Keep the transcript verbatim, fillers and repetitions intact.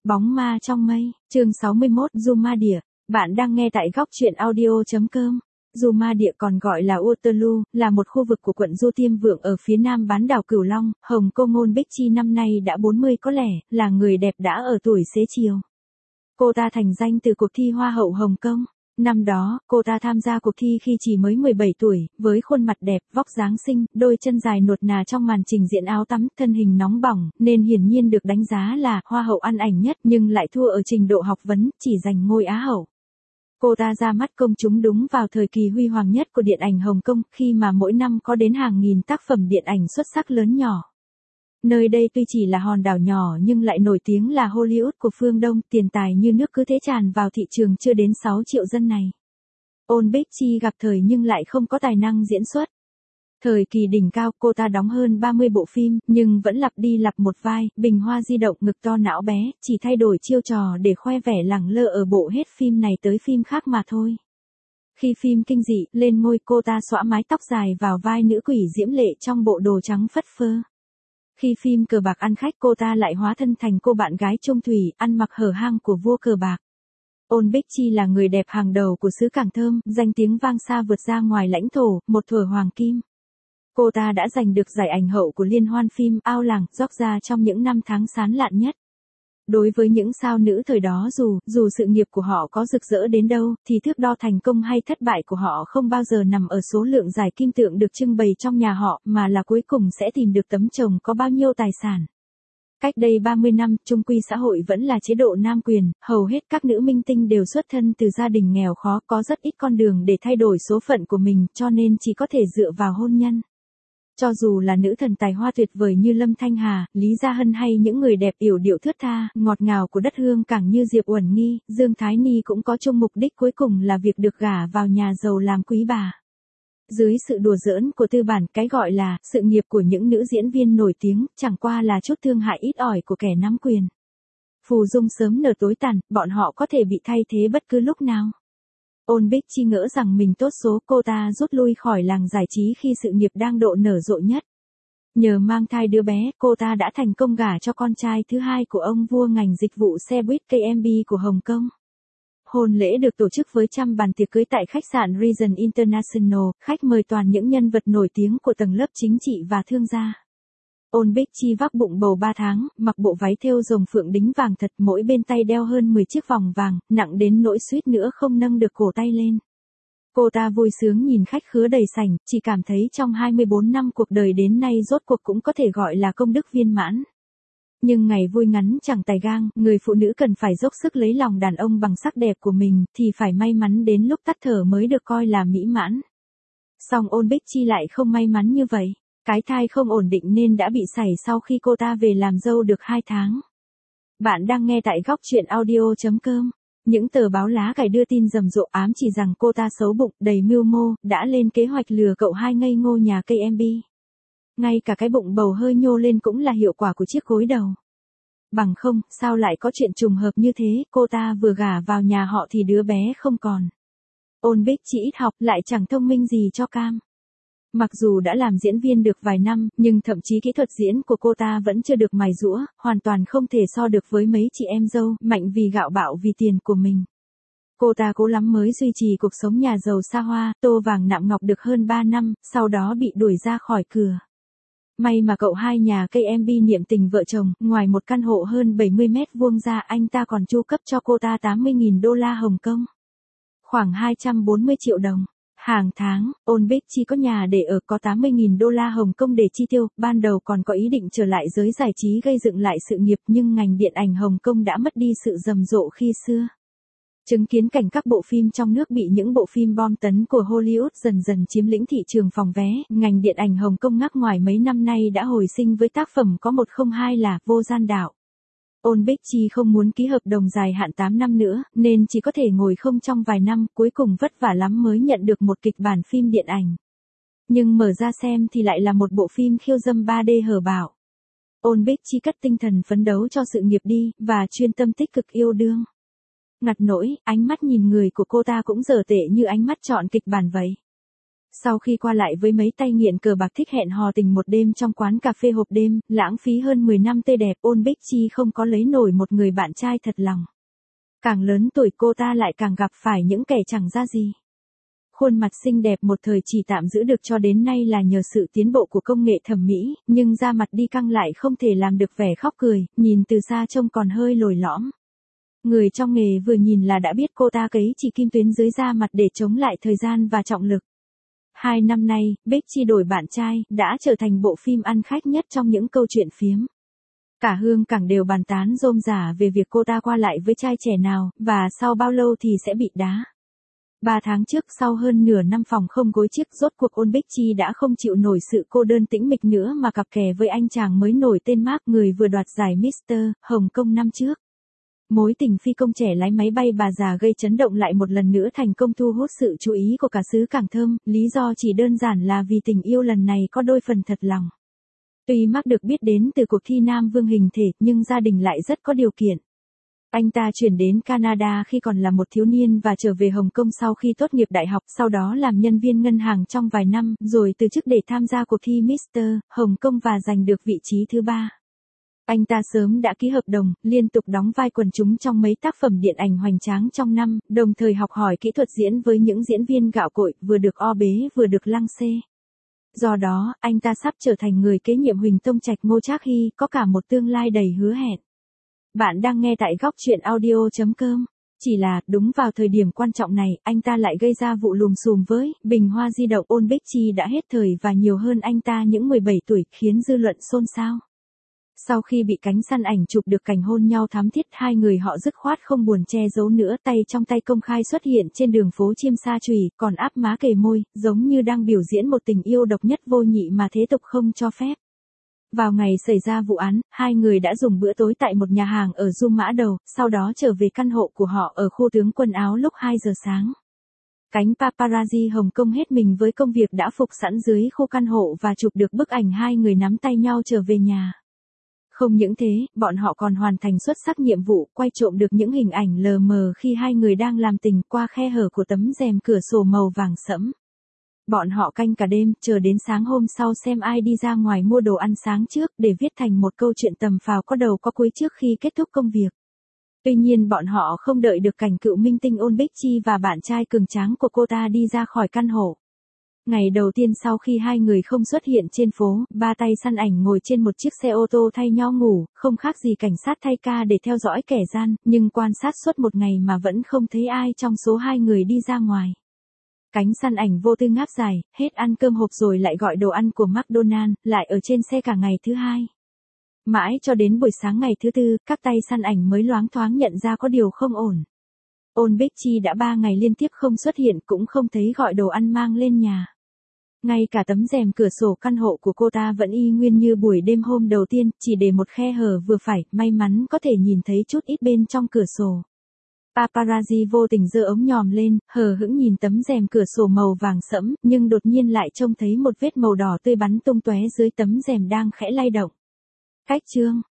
Bóng ma trong mây, chương sáu mươi mốt, Zuma Địa. Bạn đang nghe tại góc truyện audio chấm com. Zuma Địa còn gọi là Waterloo, là một khu vực của quận Du Tiêm Vượng ở phía nam bán đảo Cửu Long, Hồng Kông. Ngôn Bích Chi năm nay đã bốn mươi có lẽ, là người đẹp đã ở tuổi xế chiều. Cô ta thành danh từ cuộc thi Hoa hậu Hồng Kông. Năm đó, cô ta tham gia cuộc thi khi chỉ mới mười bảy tuổi, với khuôn mặt đẹp, vóc dáng xinh, đôi chân dài nuột nà trong màn trình diễn áo tắm, thân hình nóng bỏng, nên hiển nhiên được đánh giá là hoa hậu ăn ảnh nhất, nhưng lại thua ở trình độ học vấn, chỉ giành ngôi Á hậu. Cô ta ra mắt công chúng đúng vào thời kỳ huy hoàng nhất của điện ảnh Hồng Kông, khi mà mỗi năm có đến hàng nghìn tác phẩm điện ảnh xuất sắc lớn nhỏ. Nơi đây tuy chỉ là hòn đảo nhỏ nhưng lại nổi tiếng là Hollywood của phương Đông, tiền tài như nước cứ thế tràn vào thị trường chưa đến sáu triệu dân này. Ngôn Bích Chi gặp thời nhưng lại không có tài năng diễn xuất. Thời kỳ đỉnh cao, cô ta đóng hơn ba mươi bộ phim, nhưng vẫn lặp đi lặp một vai, bình hoa di động, ngực to não bé, chỉ thay đổi chiêu trò để khoe vẻ lẳng lơ ở bộ hết phim này tới phim khác mà thôi. Khi phim kinh dị lên ngôi, cô ta xõa mái tóc dài vào vai nữ quỷ diễm lệ trong bộ đồ trắng phất phơ. Khi phim Cờ bạc ăn khách, cô ta lại hóa thân thành cô bạn gái trung thủy, ăn mặc hở hang của vua cờ bạc. Ngôn Bích Chi là người đẹp hàng đầu của xứ Cảng Thơm, danh tiếng vang xa vượt ra ngoài lãnh thổ, một thuở hoàng kim. Cô ta đã giành được giải ảnh hậu của liên hoan phim Ao Làng, dóc ra trong những năm tháng sán lạn nhất. Đối với những sao nữ thời đó, dù, dù sự nghiệp của họ có rực rỡ đến đâu, thì thước đo thành công hay thất bại của họ không bao giờ nằm ở số lượng giải kim tượng được trưng bày trong nhà họ, mà là cuối cùng sẽ tìm được tấm chồng có bao nhiêu tài sản. Cách đây ba mươi năm, chung quy xã hội vẫn là chế độ nam quyền, hầu hết các nữ minh tinh đều xuất thân từ gia đình nghèo khó, có rất ít con đường để thay đổi số phận của mình, cho nên chỉ có thể dựa vào hôn nhân. Cho dù là nữ thần tài hoa tuyệt vời như Lâm Thanh Hà, Lý Gia Hân hay những người đẹp yểu điệu thướt tha, ngọt ngào của đất Hương Cảng như Diệp Uẩn Nghi, Dương Thái Ni cũng có chung mục đích cuối cùng là việc được gả vào nhà giàu làm quý bà. Dưới sự đùa giỡn của tư bản, cái gọi là sự nghiệp của những nữ diễn viên nổi tiếng chẳng qua là chút thương hại ít ỏi của kẻ nắm quyền. Phù dung sớm nở tối tàn, bọn họ có thể bị thay thế bất cứ lúc nào. Ngôn Bích Chi ngỡ rằng mình tốt số, cô ta rút lui khỏi làng giải trí khi sự nghiệp đang độ nở rộ nhất. Nhờ mang thai đứa bé, cô ta đã thành công gả cho con trai thứ hai của ông vua ngành dịch vụ xe buýt K M B của Hồng Kông. Hôn lễ được tổ chức với trăm bàn tiệc cưới tại khách sạn Regent International, khách mời toàn những nhân vật nổi tiếng của tầng lớp chính trị và thương gia. Ngôn Bích Chi vác bụng bầu ba tháng, mặc bộ váy thêu rồng phượng đính vàng thật, mỗi bên tay đeo hơn mười chiếc vòng vàng, nặng đến nỗi suýt nữa không nâng được cổ tay lên. Cô ta vui sướng nhìn khách khứa đầy sảnh, chỉ cảm thấy trong hai mươi bốn năm cuộc đời đến nay rốt cuộc cũng có thể gọi là công đức viên mãn. Nhưng ngày vui ngắn chẳng tài gang, người phụ nữ cần phải dốc sức lấy lòng đàn ông bằng sắc đẹp của mình, thì phải may mắn đến lúc tắt thở mới được coi là mỹ mãn. Song Ngôn Bích Chi lại không may mắn như vậy. Cái thai không ổn định nên đã bị sảy sau khi cô ta về làm dâu được hai tháng. Bạn đang nghe tại góc truyện audio chấm com. Những tờ báo lá cải đưa tin rầm rộ ám chỉ rằng cô ta xấu bụng, đầy mưu mô, đã lên kế hoạch lừa cậu hai ngây ngô nhà K M B. Ngay cả cái bụng bầu hơi nhô lên cũng là hiệu quả của chiếc gối đầu. Bằng không, sao lại có chuyện trùng hợp như thế, cô ta vừa gả vào nhà họ thì đứa bé không còn. Ngôn Bích Chi ít học, lại chẳng thông minh gì cho cam. Mặc dù đã làm diễn viên được vài năm, nhưng thậm chí kỹ thuật diễn của cô ta vẫn chưa được mài giũa, hoàn toàn không thể so được với mấy chị em dâu, mạnh vì gạo bạo vì tiền của mình. Cô ta cố lắm mới duy trì cuộc sống nhà giàu xa hoa, tô vàng nạm ngọc được hơn ba năm, sau đó bị đuổi ra khỏi cửa. May mà cậu hai nhà K M B niệm tình vợ chồng, ngoài một căn hộ hơn bảy mươi mét vuông ra, anh ta còn chu cấp cho cô ta tám mươi nghìn đô la Hồng Kông. Khoảng hai trăm bốn mươi triệu đồng. Hàng tháng, Ngôn Bích Chi có nhà để ở, có tám mươi nghìn đô la Hồng Kông để chi tiêu, ban đầu còn có ý định trở lại giới giải trí gây dựng lại sự nghiệp, nhưng ngành điện ảnh Hồng Kông đã mất đi sự rầm rộ khi xưa. Chứng kiến cảnh các bộ phim trong nước bị những bộ phim bom tấn của Hollywood dần dần chiếm lĩnh thị trường phòng vé, ngành điện ảnh Hồng Kông ngắc ngoài mấy năm nay đã hồi sinh với tác phẩm có một không hai là Vô Gian Đạo. Ngôn Bích Chi không muốn ký hợp đồng dài hạn tám năm nữa, nên chỉ có thể ngồi không trong vài năm, cuối cùng vất vả lắm mới nhận được một kịch bản phim điện ảnh. Nhưng mở ra xem thì lại là một bộ phim khiêu dâm ba D hở bạo. Ngôn Bích Chi cất tinh thần phấn đấu cho sự nghiệp đi, và chuyên tâm tích cực yêu đương. Ngặt nỗi, ánh mắt nhìn người của cô ta cũng dở tệ như ánh mắt chọn kịch bản vậy. Sau khi qua lại với mấy tay nghiện cờ bạc thích hẹn hò tình một đêm trong quán cà phê hộp đêm, lãng phí hơn mười năm tươi đẹp, Ôn Bích Chi không có lấy nổi một người bạn trai thật lòng. Càng lớn tuổi cô ta lại càng gặp phải những kẻ chẳng ra gì. Khuôn mặt xinh đẹp một thời chỉ tạm giữ được cho đến nay là nhờ sự tiến bộ của công nghệ thẩm mỹ, nhưng da mặt đi căng lại không thể làm được vẻ khóc cười, nhìn từ xa trông còn hơi lồi lõm. Người trong nghề vừa nhìn là đã biết cô ta cấy chỉ kim tuyến dưới da mặt để chống lại thời gian và trọng lực. Hai năm nay, Bích Chi đổi bạn trai, đã trở thành bộ phim ăn khách nhất trong những câu chuyện phiếm. Cả hương cảng đều bàn tán rôm rả về việc cô ta qua lại với trai trẻ nào, và sau bao lâu thì sẽ bị đá. Ba tháng trước, sau hơn nửa năm phòng không gối chiếc, rốt cuộc Ôn Bích Chi đã không chịu nổi sự cô đơn tĩnh mịch nữa mà cặp kè với anh chàng mới nổi tên Mark, người vừa đoạt giải mít tơ Hồng Kông năm trước. Mối tình phi công trẻ lái máy bay bà già gây chấn động lại một lần nữa thành công thu hút sự chú ý của cả xứ Cảng Thơm, lý do chỉ đơn giản là vì tình yêu lần này có đôi phần thật lòng. Tuy Mark được biết đến từ cuộc thi Nam Vương hình thể, nhưng gia đình lại rất có điều kiện. Anh ta chuyển đến Canada khi còn là một thiếu niên và trở về Hồng Kông sau khi tốt nghiệp đại học, sau đó làm nhân viên ngân hàng trong vài năm, rồi từ chức để tham gia cuộc thi mít tơ Hồng Kông và giành được vị trí thứ ba. Anh ta sớm đã ký hợp đồng, liên tục đóng vai quần chúng trong mấy tác phẩm điện ảnh hoành tráng trong năm, đồng thời học hỏi kỹ thuật diễn với những diễn viên gạo cội, vừa được o bế vừa được lăng xê. Do đó, anh ta sắp trở thành người kế nhiệm Huỳnh Tông Trạch Ngô Trác Hy, có cả một tương lai đầy hứa hẹn. Bạn đang nghe tại góc truyện audio chấm com. Chỉ là, đúng vào thời điểm quan trọng này, anh ta lại gây ra vụ lùm xùm với bình hoa di động. Ôn Bích Chi đã hết thời và nhiều hơn anh ta những mười bảy tuổi, khiến dư luận xôn xao. Sau khi bị cánh săn ảnh chụp được cảnh hôn nhau thắm thiết, hai người họ dứt khoát không buồn che giấu nữa, tay trong tay công khai xuất hiện trên đường phố Chiêm Sa Chùy, còn áp má kề môi, giống như đang biểu diễn một tình yêu độc nhất vô nhị mà thế tục không cho phép. Vào ngày xảy ra vụ án, hai người đã dùng bữa tối tại một nhà hàng ở Dum Mã Đầu, sau đó trở về căn hộ của họ ở khu tướng quần áo lúc hai giờ sáng. Cánh paparazzi Hồng Kông hết mình với công việc đã phục sẵn dưới khu căn hộ và chụp được bức ảnh hai người nắm tay nhau trở về nhà. Không những thế, bọn họ còn hoàn thành xuất sắc nhiệm vụ, quay trộm được những hình ảnh lờ mờ khi hai người đang làm tình qua khe hở của tấm rèm cửa sổ màu vàng sẫm. Bọn họ canh cả đêm, chờ đến sáng hôm sau xem ai đi ra ngoài mua đồ ăn sáng trước, để viết thành một câu chuyện tầm phào có đầu có cuối trước khi kết thúc công việc. Tuy nhiên bọn họ không đợi được cảnh cựu minh tinh Ôn Bích Chi và bạn trai cường tráng của cô ta đi ra khỏi căn hộ. Ngày đầu tiên sau khi hai người không xuất hiện trên phố, ba tay săn ảnh ngồi trên một chiếc xe ô tô thay nhau ngủ, không khác gì cảnh sát thay ca để theo dõi kẻ gian, nhưng quan sát suốt một ngày mà vẫn không thấy ai trong số hai người đi ra ngoài. Cánh săn ảnh vô tư ngáp dài, hết ăn cơm hộp rồi lại gọi đồ ăn của McDonald's, lại ở trên xe cả ngày thứ hai. Mãi cho đến buổi sáng ngày thứ tư, các tay săn ảnh mới loáng thoáng nhận ra có điều không ổn. Ôn Bích Chi đã ba ngày liên tiếp không xuất hiện, cũng không thấy gọi đồ ăn mang lên nhà. Ngay cả tấm rèm cửa sổ căn hộ của cô ta vẫn y nguyên như buổi đêm hôm đầu tiên, chỉ để một khe hở vừa phải, may mắn có thể nhìn thấy chút ít bên trong cửa sổ. Paparazzi vô tình giơ ống nhòm lên, hờ hững nhìn tấm rèm cửa sổ màu vàng sẫm, nhưng đột nhiên lại trông thấy một vết màu đỏ tươi bắn tung tóe dưới tấm rèm đang khẽ lay động. Cách chương